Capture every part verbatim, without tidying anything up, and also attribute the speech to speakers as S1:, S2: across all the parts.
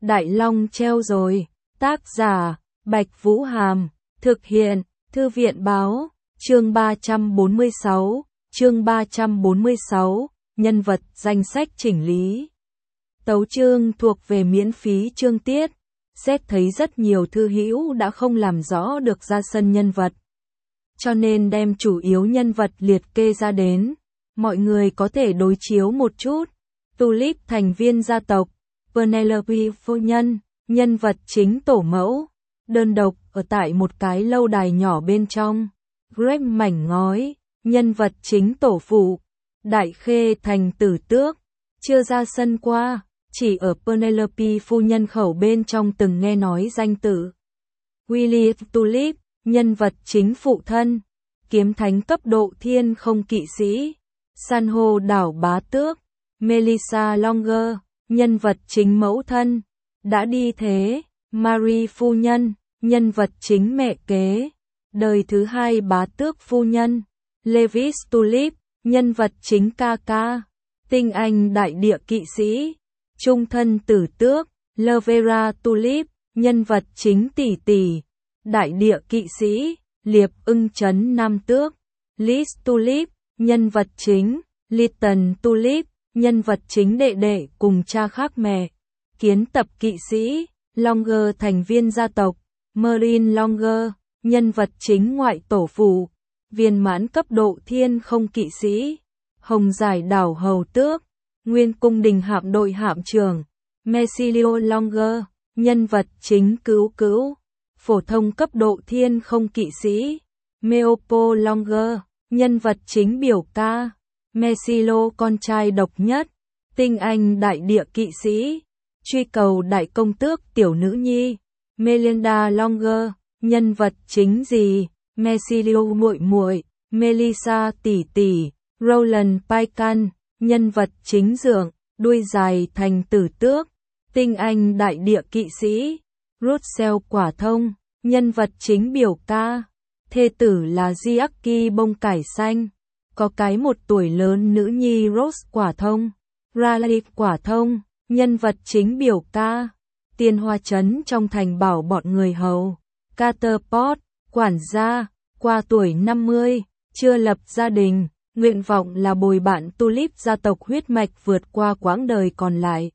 S1: Đại Long treo rồi. Tác giả, Bạch Vũ Hàm. Thực hiện, Thư viện Báo. Chương ba trăm bốn mươi sáu. Chương ba trăm bốn mươi sáu. Nhân vật danh sách chỉnh lý. Tấu chương thuộc về miễn phí chương tiết. Xét thấy rất nhiều thư hữu đã không làm rõ được ra sân nhân vật, cho nên đem chủ yếu nhân vật liệt kê ra đến. Mọi người có thể đối chiếu một chút. Tulip thành viên gia tộc, Penelope phu nhân, nhân vật chính tổ mẫu, đơn độc ở tại một cái lâu đài nhỏ bên trong. Greg mảnh ngói, nhân vật chính tổ phụ, Đại Khê thành tử tước, chưa ra sân qua, chỉ ở Penelope phu nhân khẩu bên trong từng nghe nói danh tự. William Tulip, nhân vật chính phụ thân, kiếm thánh cấp độ thiên không kỵ sĩ, san hô đảo bá tước. Melissa Longer, nhân vật chính mẫu thân, đã đi thế. Marie phu nhân, nhân vật chính mẹ kế, đời thứ hai bá tước phu nhân. Lewis Tulip, nhân vật chính ca ca, tinh anh đại địa kỵ sĩ, trung thân tử tước. Lavera Tulip, nhân vật chính tỷ tỷ, đại địa kỵ sĩ, liệp ưng trấn nam tước. Liz Tulip, nhân vật chính. Lytton Tulip, nhân vật chính đệ đệ cùng cha khác mẹ, kiến tập kỵ sĩ. Longer thành viên gia tộc. Merlin Longer, nhân vật chính ngoại tổ phụ, viên mãn cấp độ thiên không kỵ sĩ, hồng giải đảo hầu tước, nguyên cung đình hạm đội hạm trưởng. Messilio Longer, nhân vật chính cứu cứu, phổ thông cấp độ thiên không kỵ sĩ. Meopo Longer, nhân vật chính biểu ca. Messilo con trai độc nhất, tinh anh đại địa kỵ sĩ, truy cầu đại công tước tiểu nữ nhi. Melinda Longer, nhân vật chính gì? Messilio muội muội, Melissa tỷ tỷ. Roland Paikan, nhân vật chính dượng, đuôi dài thành tử tước, tinh anh đại địa kỵ sĩ. Russell quả thông, nhân vật chính biểu ca, thê tử là Giaki bông cải xanh, có cái một tuổi lớn nữ nhi Rose quả thông. Raleigh quả thông, nhân vật chính biểu ca, tiên hoa trấn trong thành bảo bọn người hầu. Carter Pot, quản gia, qua tuổi năm mươi, chưa lập gia đình, nguyện vọng là bồi bạn Tulip gia tộc huyết mạch vượt qua quãng đời còn lại.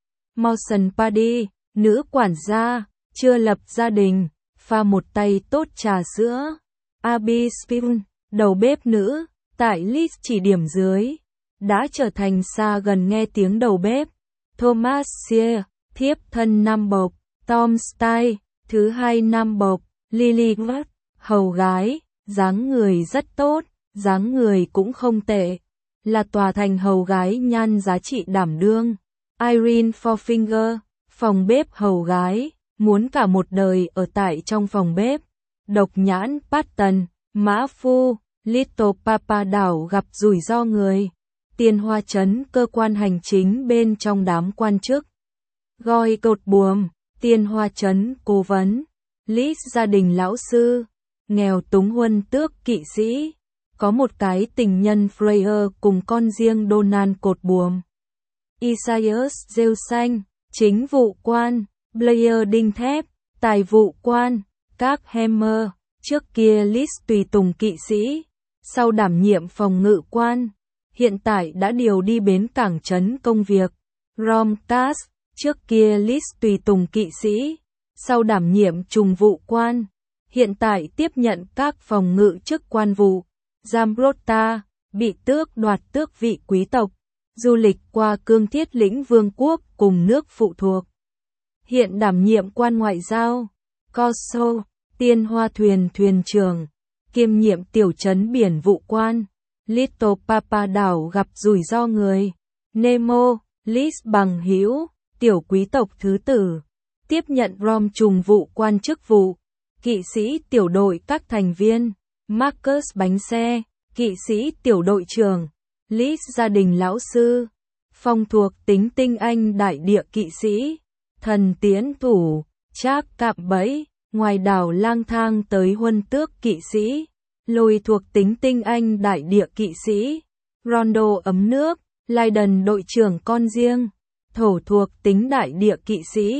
S1: Mawson Paddy, nữ quản gia, chưa lập gia đình, pha một tay tốt trà sữa. Abby Spivn, đầu bếp nữ, tại list chỉ điểm dưới, đã trở thành xa gần nghe tiếng đầu bếp. Thomas Sear, thiếp thân nam bộc. Tom Style, thứ hai nam bộc. Lily Watt, hầu gái, dáng người rất tốt, dáng người cũng không tệ, là tòa thành hầu gái nhan giá trị đảm đương. Irene Fourfinger, phòng bếp hầu gái, muốn cả một đời ở tại trong phòng bếp. Độc nhãn Patton, mã phu. Little Papa đảo gặp rủi ro người, tiền hoa trấn cơ quan hành chính bên trong đám quan chức. Goi cột buồm, tiền hoa trấn cố vấn. Liz gia đình lão sư, nghèo túng huân tước kỵ sĩ, có một cái tình nhân Freya cùng con riêng Donald cột buồm. Isaias rêu xanh, chính vụ quan. Blair đinh thép, tài vụ quan. Các Hammer, trước kia Liz tùy tùng kỵ sĩ, sau đảm nhiệm phòng ngự quan, hiện tại đã điều đi bến cảng trấn công việc. Rom Cass, trước kia Liz tùy tùng kỵ sĩ, sau đảm nhiệm trùng vụ quan, hiện tại tiếp nhận các phòng ngự chức quan vụ. Zambrota, bị tước đoạt tước vị quý tộc, du lịch qua cương thiết lĩnh vương quốc cùng nước phụ thuộc, hiện đảm nhiệm quan ngoại giao. Corso, tiên hoa thuyền thuyền trưởng, kiêm nhiệm tiểu trấn biển vụ quan. Little Papa đảo gặp rủi ro người. Nemo, Liz bằng hữu, tiểu quý tộc thứ tử, tiếp nhận Rom trùng vụ quan chức vụ. Kỵ sĩ tiểu đội các thành viên. Marcus bánh xe, kỵ sĩ tiểu đội trưởng. Liz gia đình lão sư, phong thuộc tính tinh anh đại địa kỵ sĩ. Thần tiến thủ, Trác cạm bẫy, ngoài đảo lang thang tới huân tước kỵ sĩ. Lôi thuộc tính tinh anh đại địa kỵ sĩ. Rondo ấm nước, Lydon đội trưởng con riêng. Thổ thuộc tính đại địa kỵ sĩ.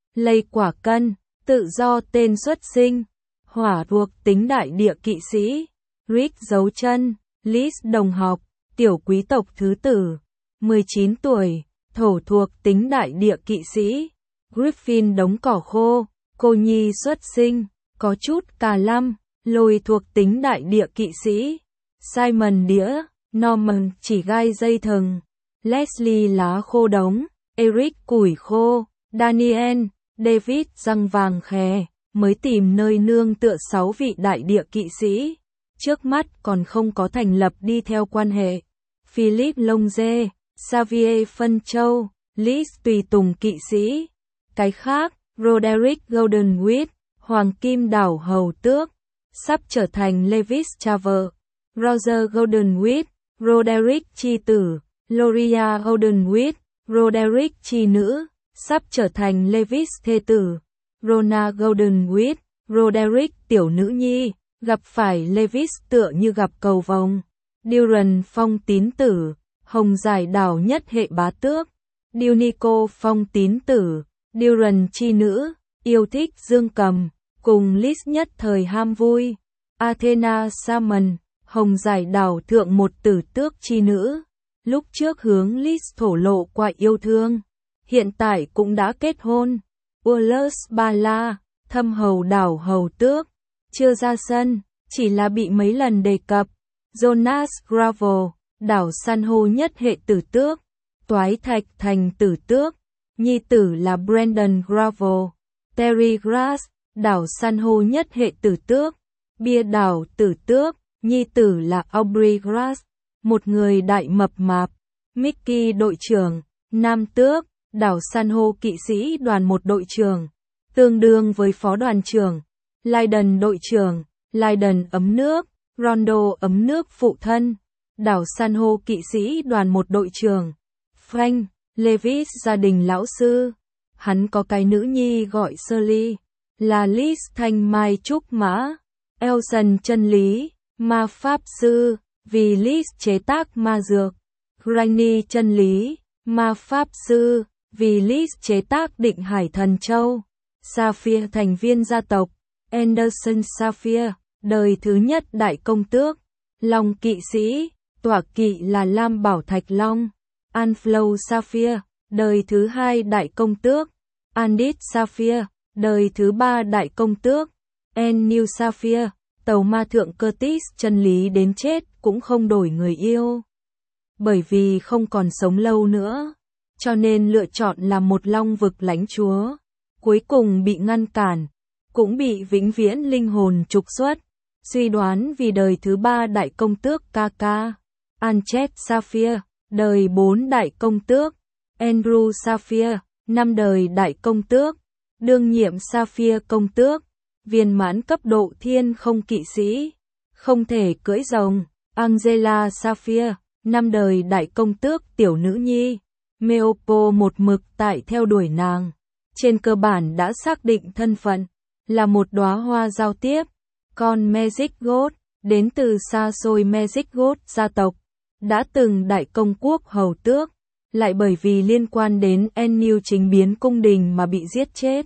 S1: Lây quả cân, tự do tên xuất sinh. Hỏa thuộc tính đại địa kỵ sĩ. Rick dấu chân, Liz đồng học, tiểu quý tộc thứ tử. mười chín tuổi, thổ thuộc tính đại địa kỵ sĩ. Griffin đống cỏ khô, cô nhi xuất sinh, có chút cà lăm, lôi thuộc tính đại địa kỵ sĩ. Simon đĩa, Norman chỉ gai dây thừng. Leslie lá khô đống, Eric củi khô, Daniel, David răng vàng khè, mới tìm nơi nương tựa sáu vị đại địa kỵ sĩ. Trước mắt còn không có thành lập đi theo quan hệ. Philip lông dê, Xavier phân châu, Liz tùy tùng kỵ sĩ. Cái khác, Roderick Goldenwhite, Hoàng Kim Đảo Hầu Tước, sắp trở thành Lewis Traver. Roger Goldenwhite, Roderick chi tử, Loria Goldenwhite, Roderick chi nữ, sắp trở thành Lewis thê tử. Rona Goldenwhite, Roderick tiểu nữ nhi, gặp phải Lewis tựa như gặp cầu vồng. Duran phong tín tử, Hồng Giải Đảo nhất hệ bá tước. Dunico phong tín tử, Duran chi nữ, yêu thích dương cầm, cùng Liz nhất thời ham vui. Athena Salmon, Hồng Giải Đảo thượng một tử tước chi nữ, lúc trước hướng Liz thổ lộ qua yêu thương, hiện tại cũng đã kết hôn. Urlus Bala, Thâm Hầu Đảo Hầu Tước, chưa ra sân, chỉ là bị mấy lần đề cập. Jonas Gravel, Đảo San hô nhất hệ tử tước, Toái Thạch thành tử tước, nhi tử là Brandon Gravel. Terry Grass, Đảo San hô nhất hệ tử tước, Bia Đảo tử tước, nhi tử là Aubrey Grass, một người đại mập mạp. Mickey đội trưởng, nam tước, Đảo San hô kỵ sĩ đoàn một đội trưởng, tương đương với phó đoàn trưởng. Lyden đội trưởng, Lyden ấm nước, Rondo ấm nước phụ thân, Đảo San hô kỵ sĩ đoàn một đội trưởng. Frank, Lewis gia đình lão sư, hắn có cái nữ nhi gọi Shirley, là Liz thanh mai trúc mã. Elson chân lý, ma pháp sư, vì Liz chế tác ma dược. Granny chân lý, ma pháp sư, vì Liz chế tác định hải thần châu. Sapphire thành viên gia tộc. Anderson Sapphire, đời thứ nhất đại công tước. Long kỵ sĩ, tọa kỵ là Lam Bảo Thạch Long. Anflow Sapphire, đời thứ hai đại công tước. Andit Sapphire, đời thứ ba đại công tước. Ennew Sapphire, tàu ma thượng Curtis chân lý đến chết cũng không đổi người yêu. Bởi vì không còn sống lâu nữa, cho nên lựa chọn là một long vực lãnh chúa. Cuối cùng bị ngăn cản, cũng bị vĩnh viễn linh hồn trục xuất. Suy đoán vì đời thứ ba đại công tước Kaka. Anchet Sapphire, đời bốn đại công tước. Andrew Sapphire, năm đời đại công tước. Đương nhiệm Sapphire công tước. Viên mãn cấp độ thiên không kỵ sĩ, không thể cưỡi rồng. Angela Sapphire, năm đời đại công tước tiểu nữ nhi. Meopo một mực tại theo đuổi nàng. Trên cơ bản đã xác định thân phận, là một đóa hoa giao tiếp. Con Magic God, đến từ xa xôi Magic God gia tộc, đã từng đại công quốc hầu tước, lại bởi vì liên quan đến Ennew chính biến cung đình mà bị giết chết.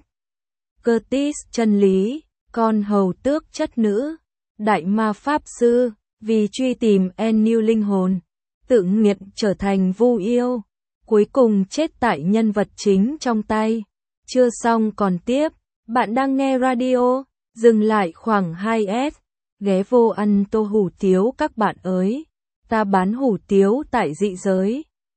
S1: Curtis chân lý, con hầu tước chất nữ, đại ma pháp sư, vì truy tìm Ennew linh hồn, tự nghiệt trở thành vu yêu, cuối cùng chết tại nhân vật chính trong tay. Chưa xong còn tiếp, bạn đang nghe radio, dừng lại khoảng hai s, ghé vô ăn tô hủ tiếu các bạn ơi, ta bán hủ tiếu tại dị giới.